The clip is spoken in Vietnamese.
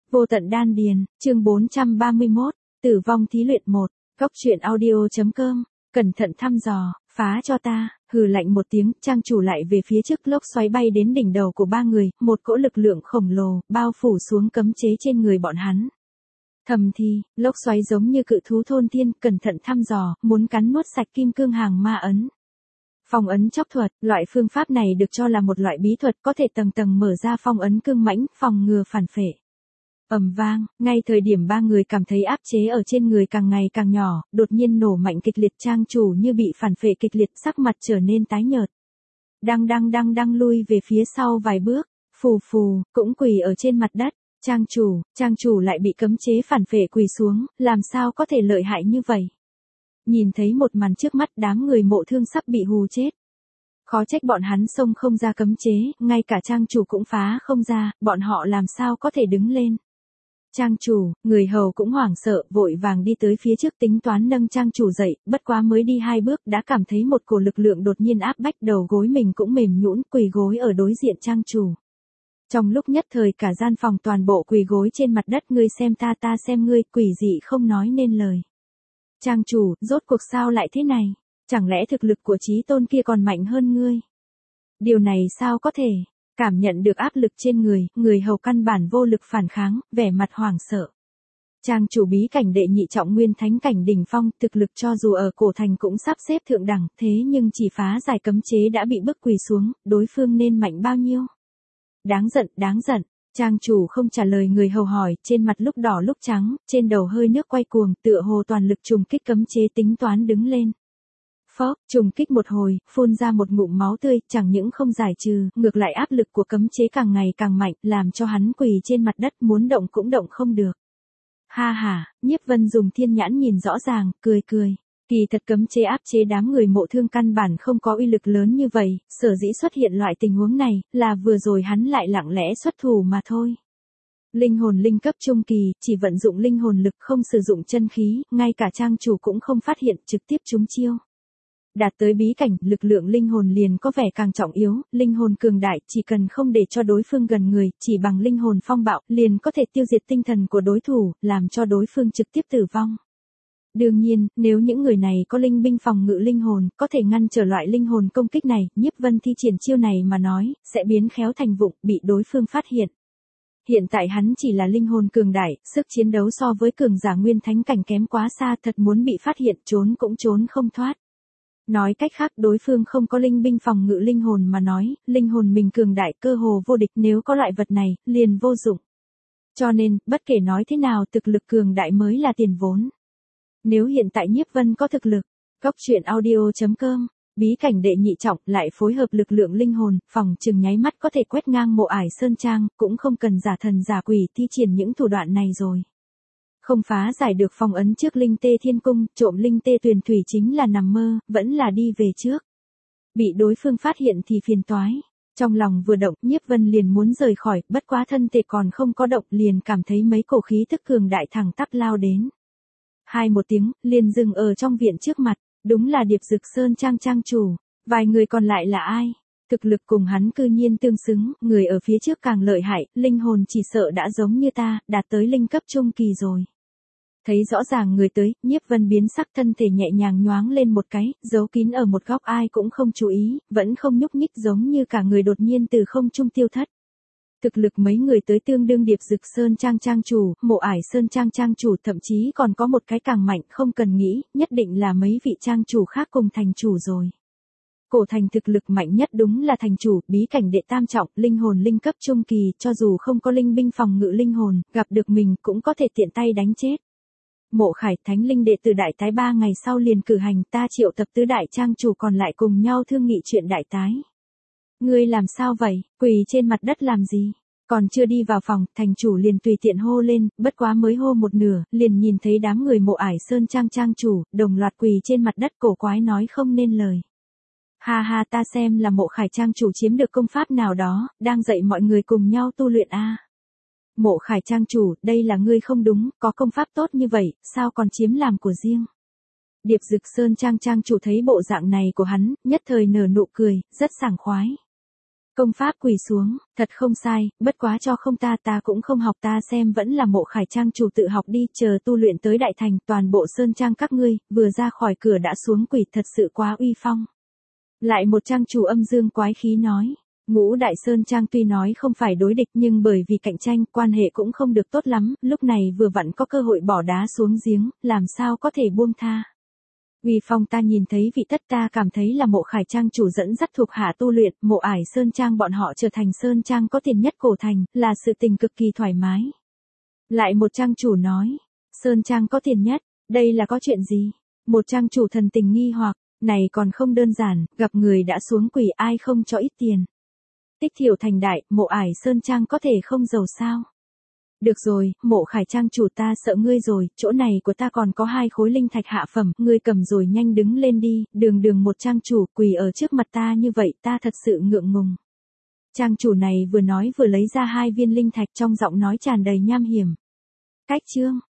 Vô tận đan điền, chương 431, tử vong thí luyện 1, góc truyện audio.com, cẩn thận thăm dò, phá cho ta, hừ lạnh một tiếng, trang chủ lại về phía trước lốc xoáy bay đến đỉnh đầu của ba người, một cỗ lực lượng khổng lồ, bao phủ xuống cấm chế trên người bọn hắn. Thầm thì, lốc xoáy giống như cự thú thôn thiên, cẩn thận thăm dò, muốn cắn nuốt sạch kim cương hàng ma ấn. Phong ấn chóc thuật, loại phương pháp này được cho là một loại bí thuật có thể tầng tầng mở ra phong ấn cương mãnh, phòng ngừa phản phệ. Ầm vang, ngay thời điểm ba người cảm thấy áp chế ở trên người càng ngày càng nhỏ, đột nhiên nổ mạnh kịch liệt, trang chủ như bị phản phệ kịch liệt, sắc mặt trở nên tái nhợt. Đang lui về phía sau vài bước, phù phù, cũng quỳ ở trên mặt đất. Trang chủ lại bị cấm chế phản phệ quỳ xuống, làm sao có thể lợi hại như vậy? Nhìn thấy một màn trước mắt, đám người Mộ Thương sắp bị hù chết. Khó trách bọn hắn xông không ra cấm chế, ngay cả trang chủ cũng phá không ra, bọn họ làm sao có thể đứng lên. Trang chủ, người hầu cũng hoảng sợ, vội vàng đi tới phía trước tính toán nâng trang chủ dậy, bất quá mới đi 2 bước đã cảm thấy một cổ lực lượng đột nhiên áp bách, đầu gối mình cũng mềm nhũn, quỳ gối ở đối diện trang chủ. Trong lúc nhất thời cả gian phòng toàn bộ quỳ gối trên mặt đất, ngươi xem ta xem ngươi, quỷ dị không nói nên lời. Trang chủ, rốt cuộc sao lại thế này? Chẳng lẽ thực lực của chí tôn kia còn mạnh hơn ngươi? Điều này sao có thể? Cảm nhận được áp lực trên người, người hầu căn bản vô lực phản kháng, vẻ mặt hoảng sợ. Trang chủ bí cảnh đệ nhị trọng nguyên thánh cảnh đỉnh phong, thực lực cho dù ở cổ thành cũng sắp xếp thượng đẳng, thế nhưng chỉ phá giải cấm chế đã bị bức quỳ xuống, đối phương nên mạnh bao nhiêu? Đáng giận. Trang chủ không trả lời người hầu hỏi, trên mặt lúc đỏ lúc trắng, trên đầu hơi nước quay cuồng, tựa hồ toàn lực trùng kích cấm chế, tính toán đứng lên. Phốc, trùng kích một hồi, phun ra một ngụm máu tươi, chẳng những không giải trừ, ngược lại áp lực của cấm chế càng ngày càng mạnh, làm cho hắn quỳ trên mặt đất, muốn động cũng động không được. Ha ha, Nhiếp Vân dùng thiên nhãn nhìn rõ ràng, cười. Kỳ thật cấm chế áp chế đám người Mộ Thương căn bản không có uy lực lớn như vậy, sở dĩ xuất hiện loại tình huống này, là vừa rồi hắn lại lặng lẽ xuất thủ mà thôi. Linh hồn linh cấp trung kỳ, chỉ vận dụng linh hồn lực không sử dụng chân khí, ngay cả trang chủ cũng không phát hiện, trực tiếp trúng chiêu. Đạt tới bí cảnh, lực lượng linh hồn liền có vẻ càng trọng yếu, linh hồn cường đại, chỉ cần không để cho đối phương gần người, chỉ bằng linh hồn phong bạo, liền có thể tiêu diệt tinh thần của đối thủ, làm cho đối phương trực tiếp tử vong. Đương nhiên, nếu những người này có linh binh phòng ngự linh hồn, có thể ngăn trở loại linh hồn công kích này, Nhiếp Vân thi triển chiêu này mà nói, sẽ biến khéo thành vụng, bị đối phương phát hiện. Hiện tại hắn chỉ là linh hồn cường đại, sức chiến đấu so với cường giả nguyên thánh cảnh kém quá xa, thật muốn bị phát hiện trốn cũng trốn không thoát. Nói cách khác, đối phương không có linh binh phòng ngự linh hồn mà nói, linh hồn mình cường đại, cơ hồ vô địch, nếu có loại vật này, liền vô dụng. Cho nên, bất kể nói thế nào, thực lực cường đại mới là tiền vốn. Nếu hiện tại Nhiếp Vân có thực lực, góc truyện audio.com, bí cảnh đệ nhị trọng lại phối hợp lực lượng linh hồn, phòng chừng nháy mắt có thể quét ngang Mộ Ải Sơn Trang, cũng không cần giả thần giả quỷ thi triển những thủ đoạn này rồi. Không phá giải được phong ấn trước linh tê thiên cung, trộm linh tê tuyền thủy chính là nằm mơ, vẫn là đi về trước. Bị đối phương phát hiện thì phiền toái. Trong lòng vừa động, Nhiếp Vân liền muốn rời khỏi, bất quá thân thể còn không có động, liền cảm thấy mấy cổ khí tức cường đại thẳng tắp lao đến. Một tiếng, liền dừng ở trong viện trước mặt, đúng là Điệp Dực Sơn Trang trang chủ, vài người còn lại là ai? Thực lực cùng hắn cư nhiên tương xứng, người ở phía trước càng lợi hại, linh hồn chỉ sợ đã giống như ta, đạt tới linh cấp trung kỳ rồi. Thấy rõ ràng người tới, Nhiếp Vân biến sắc, thân thể nhẹ nhàng nhoáng lên một cái, giấu kín ở một góc, ai cũng không chú ý, vẫn không nhúc nhích, giống như cả người đột nhiên từ không trung tiêu thất. Thực lực mấy người tới tương đương Điệp Dực Sơn Trang trang chủ, Mộ Ải Sơn Trang trang chủ, thậm chí còn có một cái càng mạnh, không cần nghĩ, nhất định là mấy vị trang chủ khác cùng thành chủ rồi. Cổ thành thực lực mạnh nhất đúng là thành chủ, bí cảnh đệ tam trọng, linh hồn linh cấp trung kỳ, cho dù không có linh binh phòng ngự linh hồn, gặp được mình cũng có thể tiện tay đánh chết. Mộ Khải, thánh linh đệ từ đại tái 3 ngày sau liền cử hành, ta triệu tập tứ đại trang chủ còn lại cùng nhau thương nghị chuyện đại tái. Ngươi làm sao vậy, quỳ trên mặt đất làm gì? Còn chưa đi vào phòng, thành chủ liền tùy tiện hô lên, bất quá mới hô một nửa, liền nhìn thấy đám người Mộ Ải Sơn Trang trang chủ, đồng loạt quỳ trên mặt đất, cổ quái nói không nên lời. Ha, ta xem là Mộ Khải trang chủ chiếm được công pháp nào đó, đang dạy mọi người cùng nhau tu luyện a. Mộ Khải trang chủ, đây là ngươi không đúng, có công pháp tốt như vậy, sao còn chiếm làm của riêng? Điệp Dực Sơn Trang trang chủ thấy bộ dạng này của hắn, nhất thời nở nụ cười, rất sảng khoái. Công pháp quỳ xuống, thật không sai, bất quá cho không ta cũng không học, ta xem vẫn là Mộ Khải trang chủ tự học đi, chờ tu luyện tới đại thành, toàn bộ sơn trang các ngươi, vừa ra khỏi cửa đã xuống quỳ, thật sự quá uy phong. Lại một trang chủ âm dương quái khí nói, Ngũ Đại Sơn Trang tuy nói không phải đối địch nhưng bởi vì cạnh tranh, quan hệ cũng không được tốt lắm, lúc này vừa vặn có cơ hội bỏ đá xuống giếng, làm sao có thể buông tha. Uy phong ta nhìn thấy vị tất, ta cảm thấy là Mộ Khải trang chủ dẫn dắt thuộc hạ tu luyện, Mộ Ải Sơn Trang bọn họ trở thành Sơn Trang có tiền nhất cổ thành, là sự tình cực kỳ thoải mái. Lại một trang chủ nói, Sơn Trang có tiền nhất, đây là có chuyện gì? Một trang chủ thần tình nghi hoặc, này còn không đơn giản, gặp người đã xuống quỳ ai không cho ít tiền. Tích thiểu thành đại, Mộ Ải Sơn Trang có thể không giàu sao? Được rồi, Mộ Khải trang chủ ta sợ ngươi rồi, chỗ này của ta còn có 2 khối linh thạch hạ phẩm, ngươi cầm rồi nhanh đứng lên đi, đường một trang chủ quỳ ở trước mặt ta như vậy ta thật sự ngượng ngùng. Trang chủ này vừa nói vừa lấy ra 2 viên linh thạch trong giọng nói tràn đầy nham hiểm. Cách chương.